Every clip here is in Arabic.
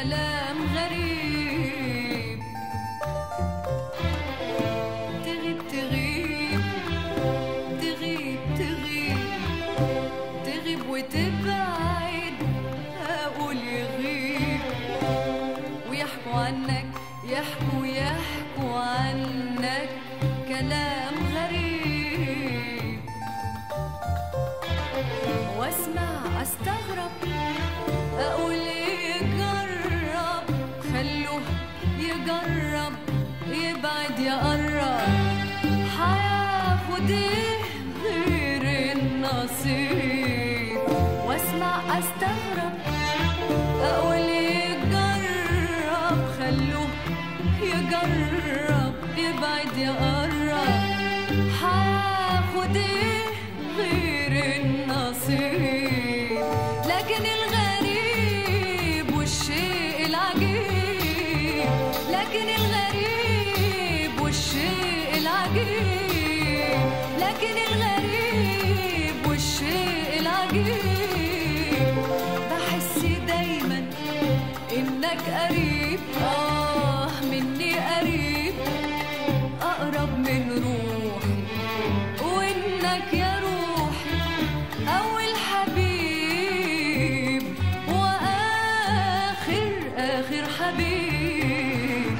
كلام غريب. تغيب تغيب تغيب تغيب تغيب وتبعد، أقول يغيب ويحكوا عنك، يحكوا عنك كلام غريب. واسمع استغرب، اقول يجرب، خلوه يجرب، يبعد يقرب، هياخد ايه غير النصيب. واسمع استغرب، اقول يجرب، خلوه يجرب، يبعد يقرب، هاخد ايه غير النصيب. لكن الغريب والشيء العجيب، لكن الغريب والشيء العجيب، لكن الغريب والشيء العجيب، بحس دايما انك قريب، مني قريب، أقرب من روحي، وإنك يا روحي أول حبيب وآخر حبيب.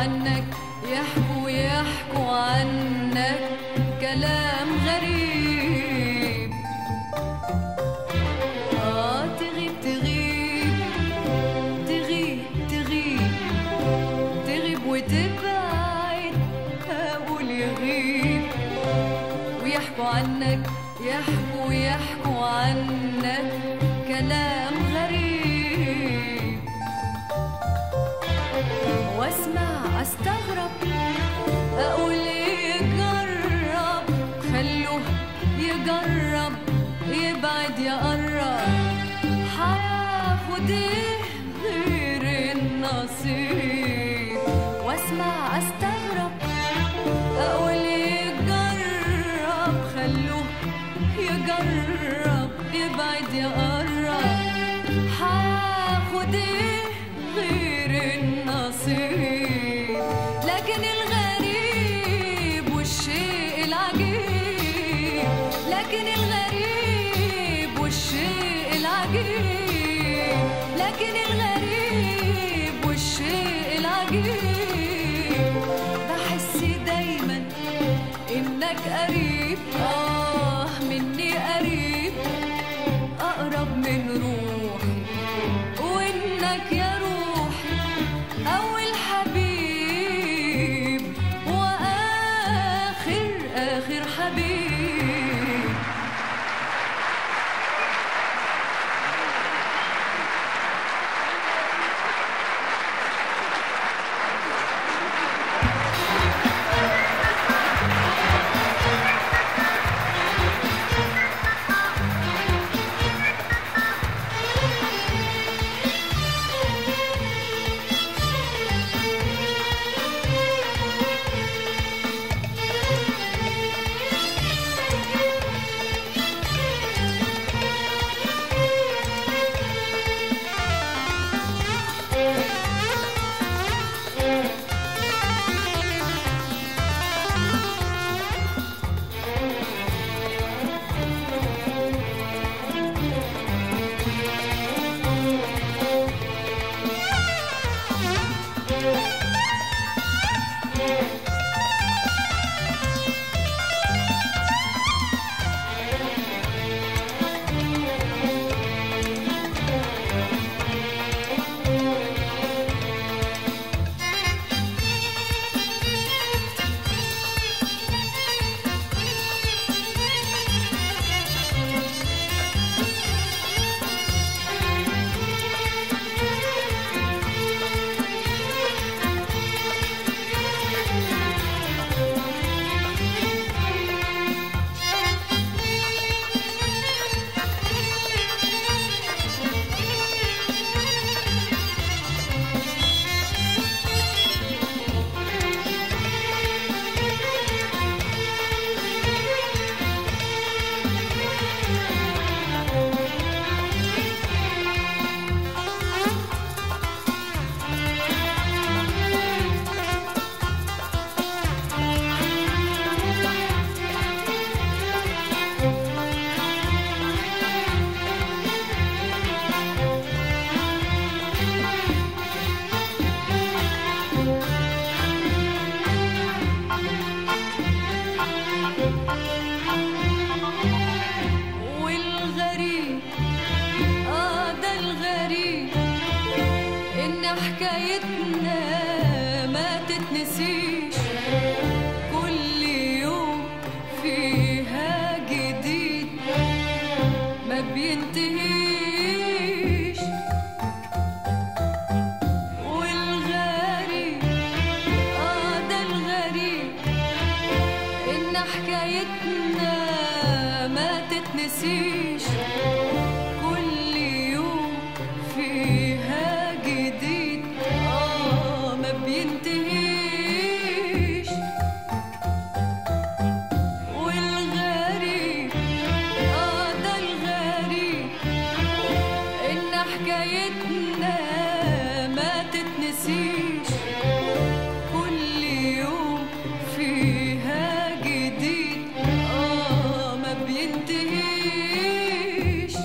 عنك يحكوا يحكوا عنك كلام غريب. تغيب تغيب تغيب تغيب تغيب وتبعد، أقول يغيب. ويحكوا عنك يحكوا يحكوا عنك كلام غريب. واسمع استغرب اقول يجرب، خلوه يجرب يبعد يقرب، هياخد ايه غير النصيب. واسمع استغرب اقول يجرب، خلوه يجرب يبعد يقرب، هاخد ايه غير النصيب. لكن الغريب والشيء العجيب، لكن الغريب والشيء العجيب، لكن الغريب والشيء العجيب، بحس دايما انك قريب، مني قريب، اقرب من روحي، وانك يا روحي اول حبيب واخر اخر حبيب. حكايتنا ما تتنسيش، كل يوم فيها جديد ما بينتهيش. والغريب ده الغريب إن حكايتنا ما تتنسيش، كل يوم فيها جديد ما بينتهيش. والغريب ده الغريب إن حكايتنا ما تتنسيش، كل يوم فيها جديد ما بينتهيش.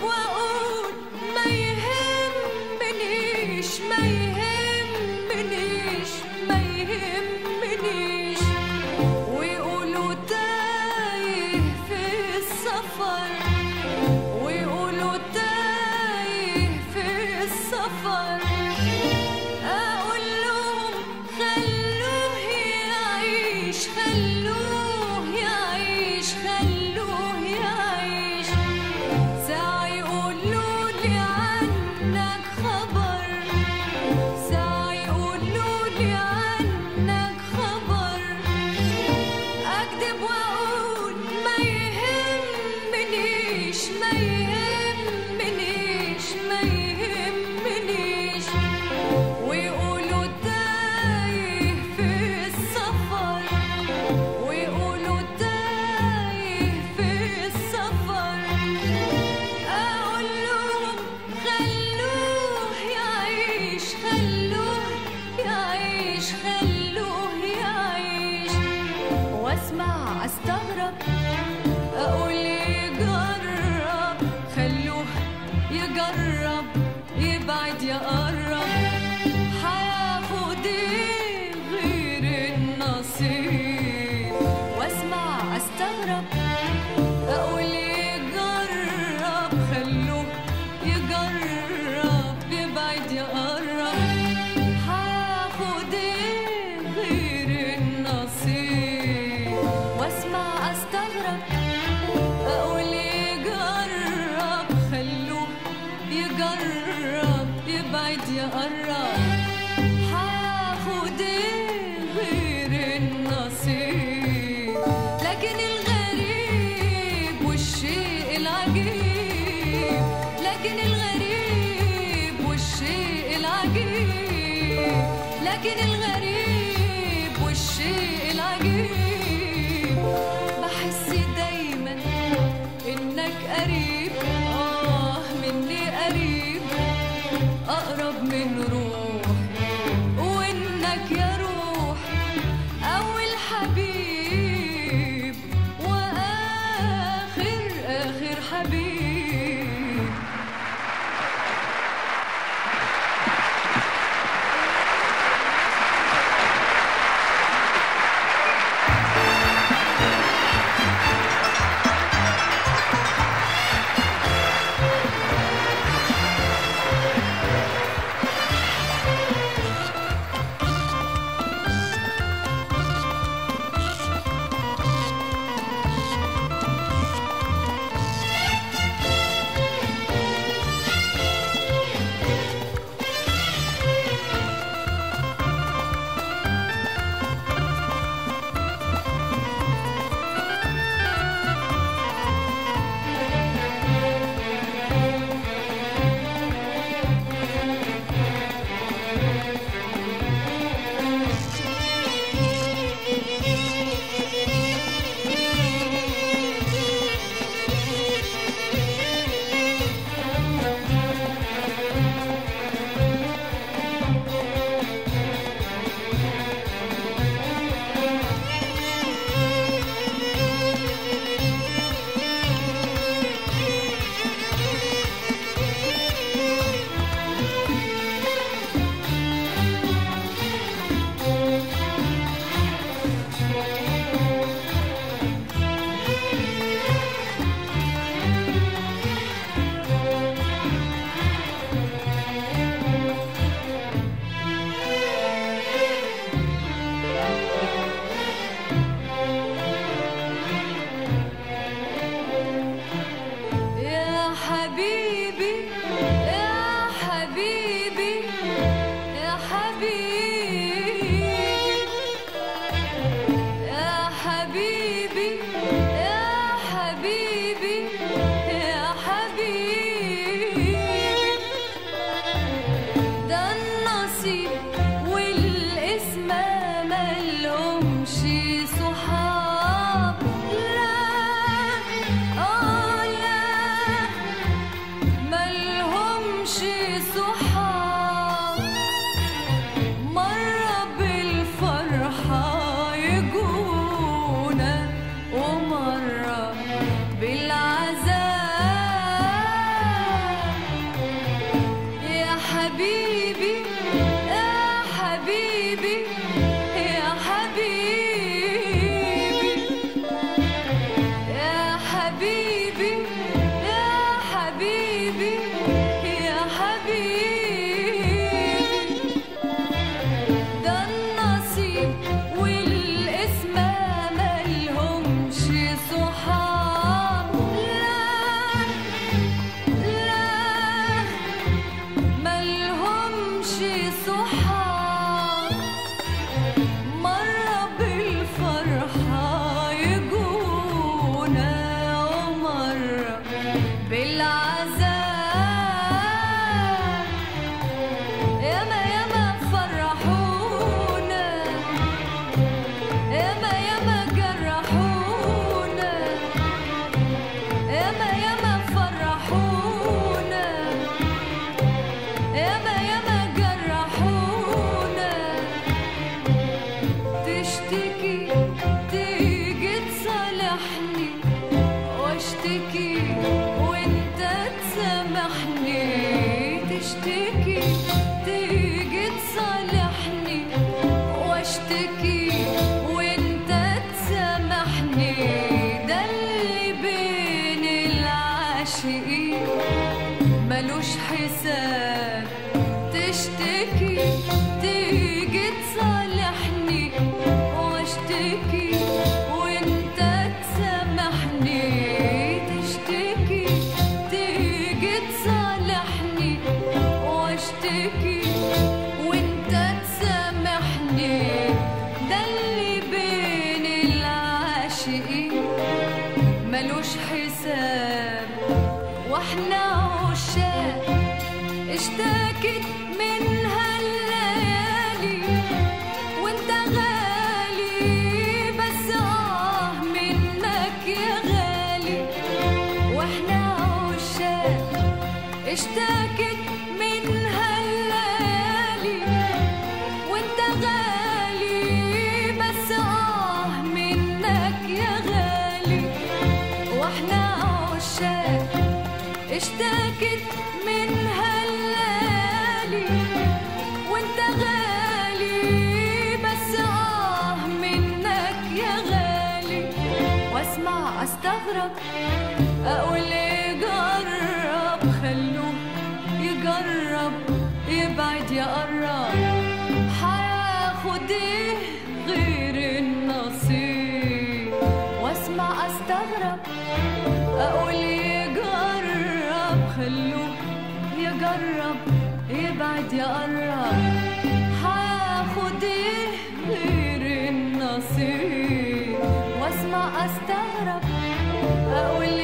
واقول ما يهمنيش ما يهمنيش ما يهمنيش، ويقولوا تايه في السفر، ويقولوا تايه في السفر، اقول لهم خلوه يعيش خلوه يعيش خلوه يعيش. ساعة يقولوا لي عنك خبر، ساعة يقولوا لي عنك خبر، أكذب وأقول ما يهمنيش ما يهمنيش ما يهمنيش، ويقولوا تايه في السفر، ويقولوا تايه في السفر، أقول لهم خلوه يعيش خلوه يعيش خلوه يعيش. واسمع استغرب اقول يجرب، خلوه يجرب يبعد يقرب، هياخد ايه غير النصيب. واسمع استغرب اقول يجرب، خلوه يجرب يبعد يقرب، هياخد ايه غير النصيب. واسمع استغرب اقول يجرب، خلوه يجرب يبعد يقرب، هياخد ايه غير النصيب. لكن الغريب والشيء العجيب، لكن الغريب والشيء العجيب، لكن الغريب والشيء العجيب، بحس دايما انك قريب مني قريب، اقرب من روح، وانك يا روح اول حبيب واخر اخر حبيب. تشتكي تيجي تصالحني واشتكي وانت تسامحني، ده اللي بين العاشقين ملوش حساب. تشتكي تيجي تصالحني واشتكي وانت تسامحني، تشتكي تيجي تصالحني واشتكي وانت تسامحني، ده اللي بين العاشقين ملوش حساب. واحنا عشاق اشتكت منها الليالي وانت غالي، بس منك يا غالي. واحنا عشاق اشتكت منها الليالي وانت غالي، بس منك يا غالي. واحنا عشاق اشتكت منها الليالي وانت غالي، بس منك يا غالي. واسمع استغرب اقول جرب، خلوه يجرب يبعد يقرب، هياخد ايه غير النصيب. واسمع استغرب اقول جرب، خلوه يجرب يبعد يقرب، هاخد ايه غير النصيب. واسمع استغرب اقول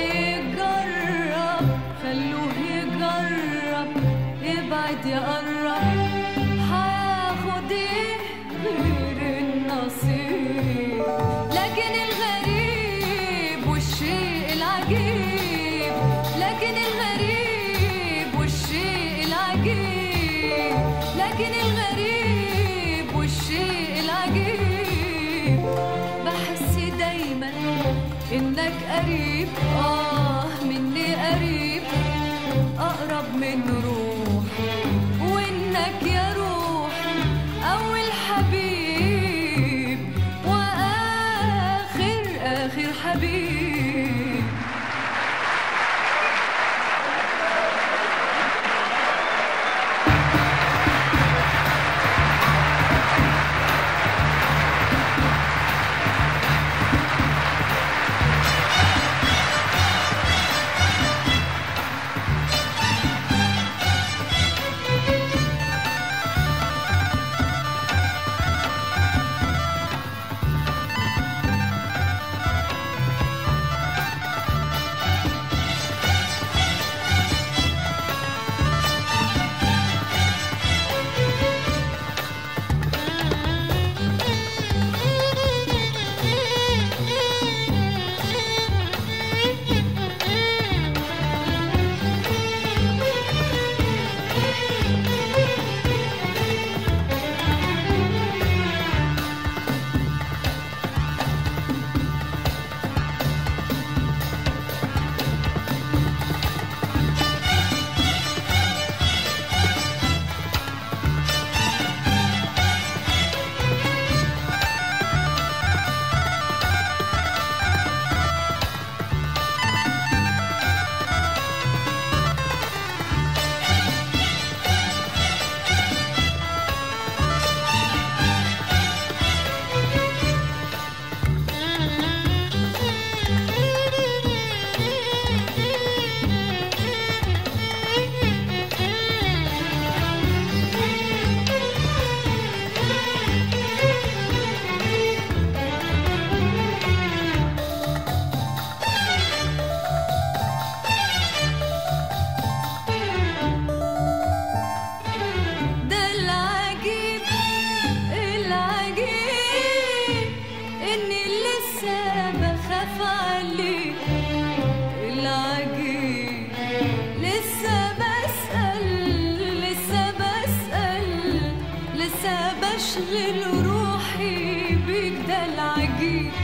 جرب، خلوه يجرب يبعد يقرب، هاخد ايه غير النصيب. لكن الغريب والشيء العجيب، لكن الغريب والشيء العجيب، لكن الغريب والشيء العجيب، بحس دايما انك قريب، مني قريب، اقرب من روحي، وانك يا روحي اول حبيب واخر اخر حبيب. بشغل روحي بيك ده العجيب،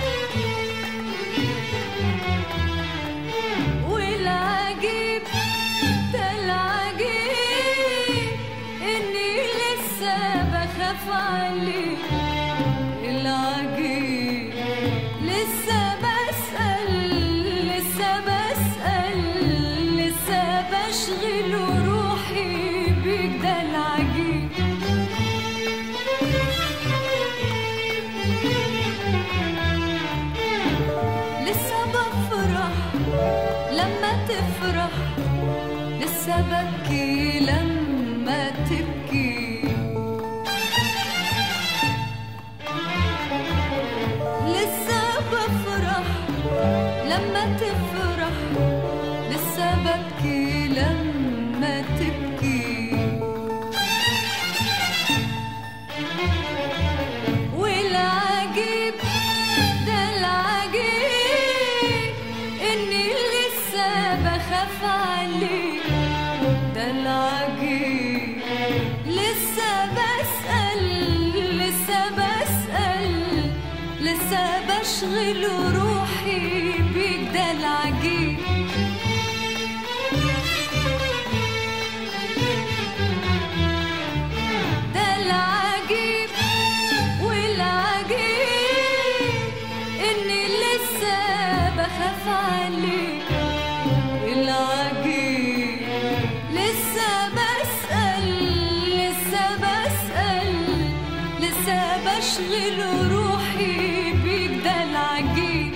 والعجيب عليك العجيب. لسه بسأل لسه بسأل لسه بشغل روحي بيك ده العجيب. لسه بفرح لما تفرح، لسه ببكي لما تبكي. لسه بفرح لما تفرح، لسه ببكي لما تبكي. والعجيب ده العجيب إني لسه بخاف عليك ده العجيب. لسه بسأل لسه بسأل لسه بشغل روحي بيك ده العجيب. ده العجيب والعجيب إني لسه بخاف عليك العجيب. لسه بسأل لسه بسأل لسه بشغل روحي بيك ده العجيب.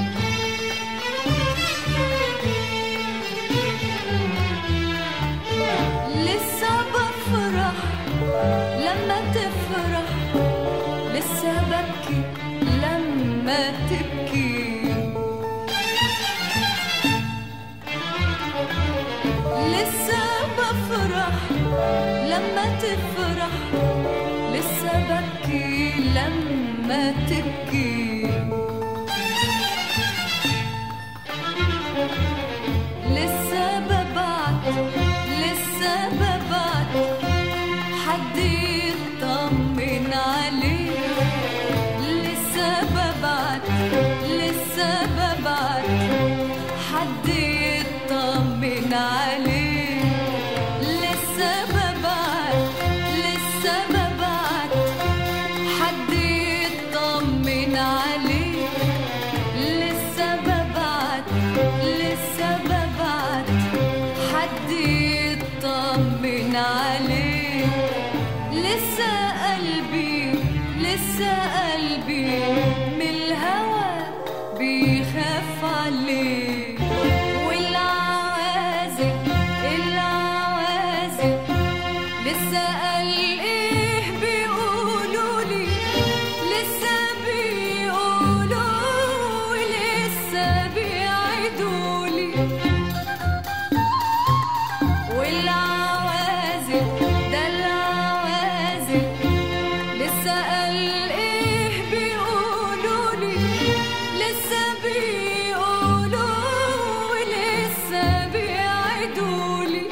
لسه بفرح لما تفرح، لسه ببكي لما تبكي. لسه بفرح لما تفرح، لسه ببكي لما تبكي. لسه ببعت لسه ببعت حد يطمن عليك. لسه ببعت لسه ببعت حد يطمن عليك. لسه ببعت لسه ببعت حد يطمن عليك. لسه ببعت لسه ببعت حد يطمن عليك. لسه قلبي من الهوى بيخاف عليك. والعوازل العوازل لسه قال ايه بيقولولي، لسه بيقولوا لسه بيعيدولي. والعوازل ده العوازل لسه قال ايه بيقولولي، لسه بيقولوا لسه بيعيدولي.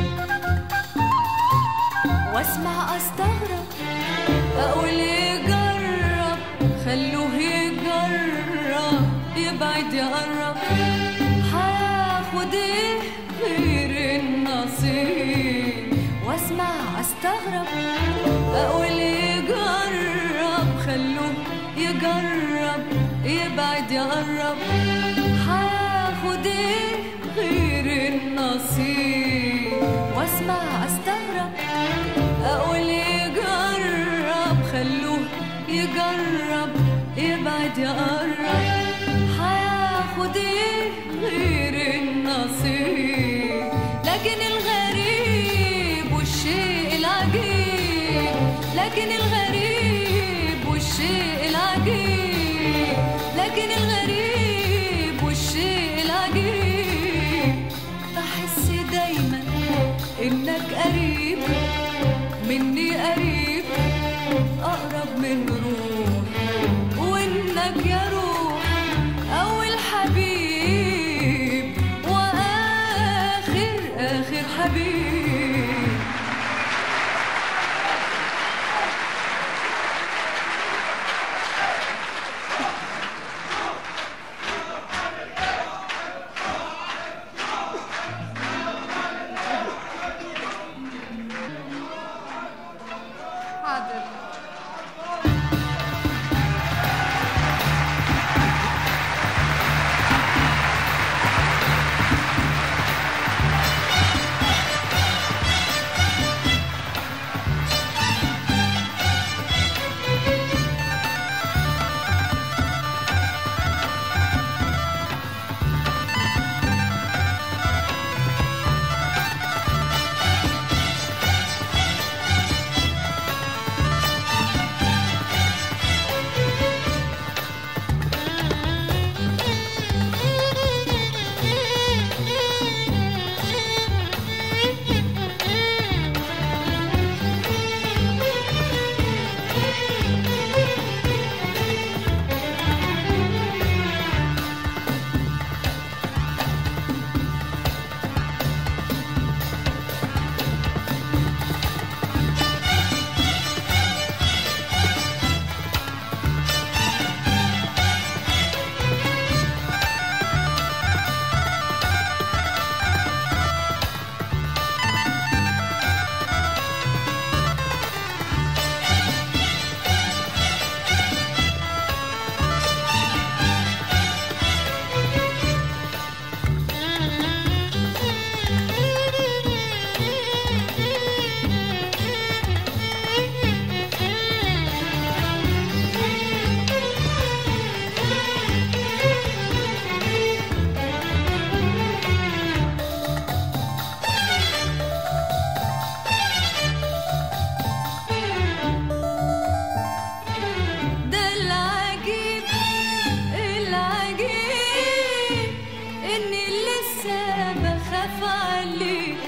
واسمع استغرب اقول يجرب، خلوه يجرب يبعد يقرب. هاخد ايه غير النصيب؟ واسمع استغرب اقول يجرب، خلوه يجرب يبعد يقرب. هاخد ايه غير النصيب؟ واسمع استغرب اقول يجرب، خلوه يجرب يبعد يقرب. هاخد ايه غير النصيب؟ لكن الغريب والشيء العجيب، لكن الغريب والشيء العجيب، لكن الغريب والشيء العجيب بحس دايما انك قريب مني، قريب اقرب من روح. وانك يا روح اول حبيب واخر اخر حبيب. حاضر. لسه بخاف عليك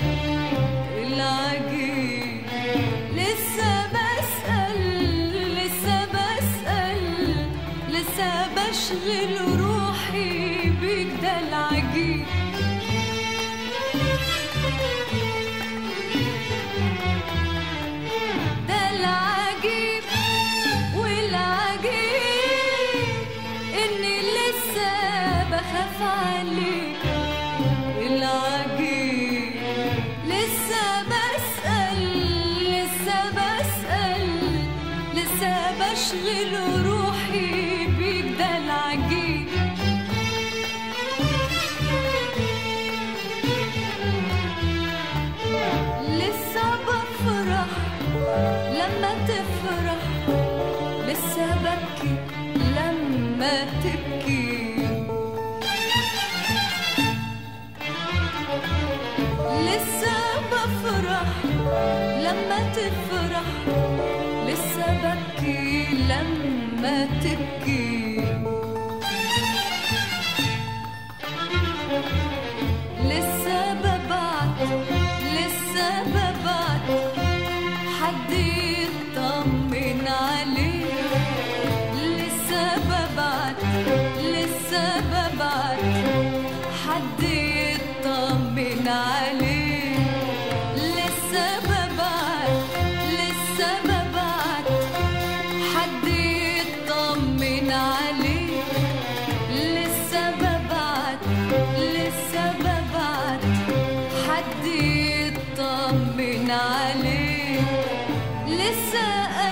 العجيب، لسه بسأل لسه بسأل لسه بشغل روحي بيك، ده العجيب ده العجيب والعجيب إني لسه بخاف عليك العجيب، لسه بسأل لسه بسأل لسه بشغل روحي بيك، ده العجيب لسه بفرح لما تفرح، لسه ببكي لما تبكي، لسه بفرح لما تفرح، لسه ببكي لما تبكي، لسه ببعت لسه ببعت حد يطمن عليك، لسه ببعت لسه ببعت حد يطمن عليك، لسه ببعت لسه ببعت حد يطمن عليك، لسه ببعت لسه ببعت حد يطمن عليك، لسه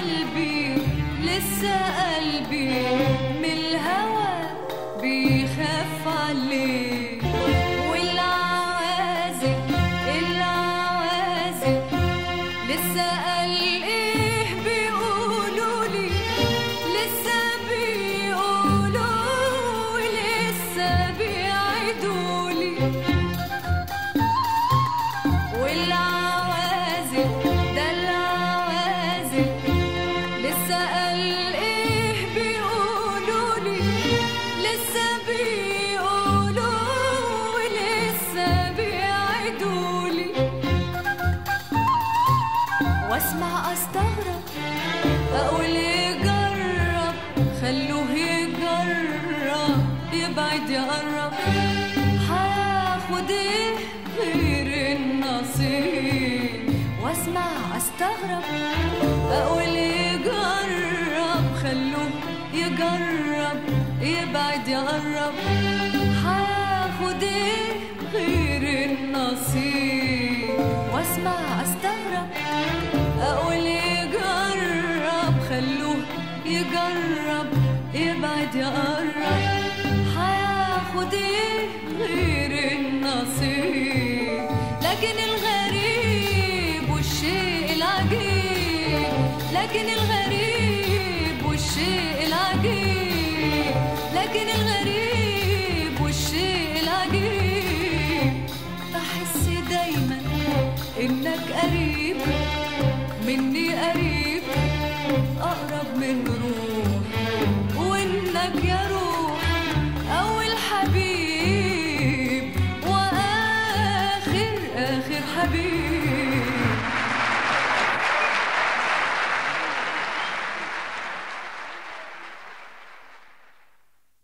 قلبي من الهوى بيخاف عليك، والعوازل العوازل لسه قال ايه بيقولولي، لسه بيقولوا لسه بيعيدولي، والعوازل ده العوازل لسه قال ايه بيقولولي، لسه بيقولوا لسه بيعيدولي، واسمع استغرب اقول يجرب خلوه يجرب يبعد يقرب، هاخد ايه غير النصيب، واسمع استغرب اقول يجرب خلوه يجرب يبعد يقرب، هاخد ايه غير النصيب، واسمع استغرب اقول يجرب خلوه يجرب يبعد يقرب، هاخد ايه غير النصيب، لكن الغريب والشيء العجيب، لكن الغريب والشيء العجيب، لكن الغريب والشيء العجيب، بحس دايما انك قريب مني، قريب اقرب من روح، وانك يا روح اول حبيب واخر حبيب.